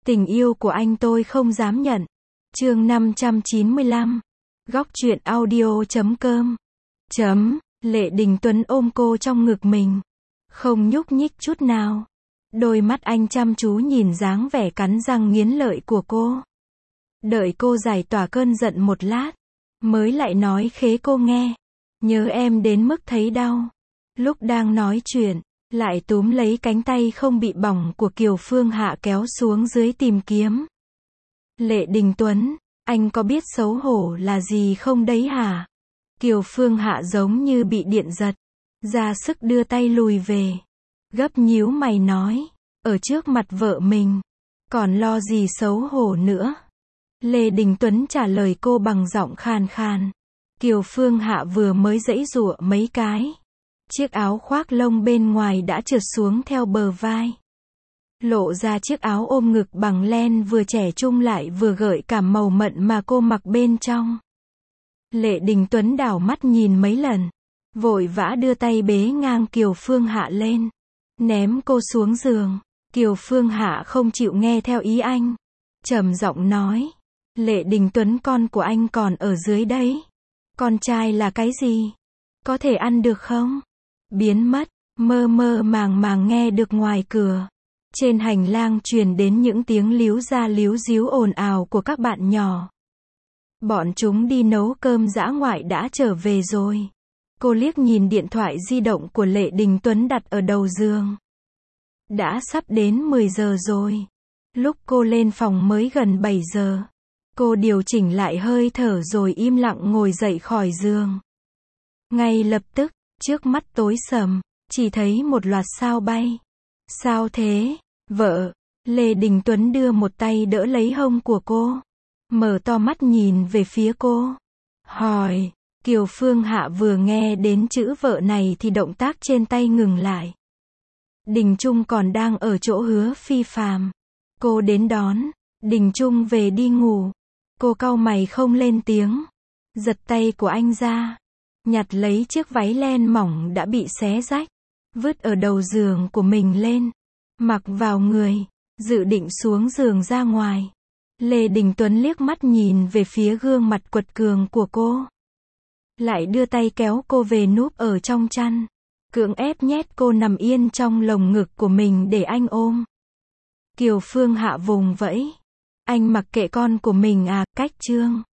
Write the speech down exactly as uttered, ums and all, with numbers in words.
Tình yêu của anh tôi không dám nhận. Chương năm trăm chín mươi lăm. Góc truyện audio chấm com. Chấm. Lệ Đình Tuấn ôm cô trong ngực mình. Không nhúc nhích chút nào. Đôi mắt anh chăm chú nhìn dáng vẻ cắn răng nghiến lợi của cô. Đợi cô giải tỏa cơn giận một lát, mới lại nói khế cô nghe. Nhớ em đến mức thấy đau. Lúc đang nói chuyện, lại túm lấy cánh tay không bị bỏng của Kiều Phương Hạ kéo xuống dưới tìm kiếm. Lệ Đình Tuấn, anh có biết xấu hổ là gì không đấy hả? Kiều Phương Hạ giống như bị điện giật, ra sức đưa tay lùi về. Gấp nhíu mày nói, ở trước mặt vợ mình, còn lo gì xấu hổ nữa? Lê Đình Tuấn trả lời cô bằng giọng khàn khàn. Kiều Phương Hạ vừa mới giãy giụa mấy cái. Chiếc áo khoác lông bên ngoài đã trượt xuống theo bờ vai. Lộ ra chiếc áo ôm ngực bằng len vừa trẻ trung lại vừa gợi cảm màu mận mà cô mặc bên trong. Lệ Đình Tuấn đảo mắt nhìn mấy lần, vội vã đưa tay bế ngang Kiều Phương Hạ lên, ném cô xuống giường. Kiều Phương Hạ không chịu nghe theo ý anh, trầm giọng nói, Lệ Đình Tuấn, con của anh còn ở dưới đấy. Con trai là cái gì? Có thể ăn được không? Biến mất, mơ mơ màng màng nghe được ngoài cửa. Trên hành lang truyền đến những tiếng líu ra líu díu ồn ào của các bạn nhỏ. Bọn chúng đi nấu cơm dã ngoại đã trở về rồi. Cô liếc nhìn điện thoại di động của Lệ Đình Tuấn đặt ở đầu giường. Đã sắp đến mười giờ rồi. Lúc cô lên phòng mới gần bảy giờ. Cô điều chỉnh lại hơi thở rồi im lặng ngồi dậy khỏi giường. Ngay lập tức, trước mắt tối sầm, chỉ thấy một loạt sao bay. Sao thế, vợ? Lê Đình Tuấn đưa một tay đỡ lấy hông của cô, mở to mắt nhìn về phía cô, hỏi. Kiều Phương Hạ vừa nghe đến chữ vợ này thì động tác trên tay ngừng lại. Đình Trung còn đang ở chỗ Hứa Phi Phàm. Cô đến đón. Đình Trung về đi ngủ. Cô cau mày không lên tiếng, giật tay của anh ra, nhặt lấy chiếc váy len mỏng đã bị xé rách, vứt ở đầu giường của mình lên, mặc vào người, dự định xuống giường ra ngoài. Lê Đình Tuấn liếc mắt nhìn về phía gương mặt quật cường của cô, lại đưa tay kéo cô về núp ở trong chăn, cưỡng ép nhét cô nằm yên trong lồng ngực của mình để anh ôm. Kiều Phương Hạ vùng vẫy. Anh mặc kệ con của mình à, cách chương.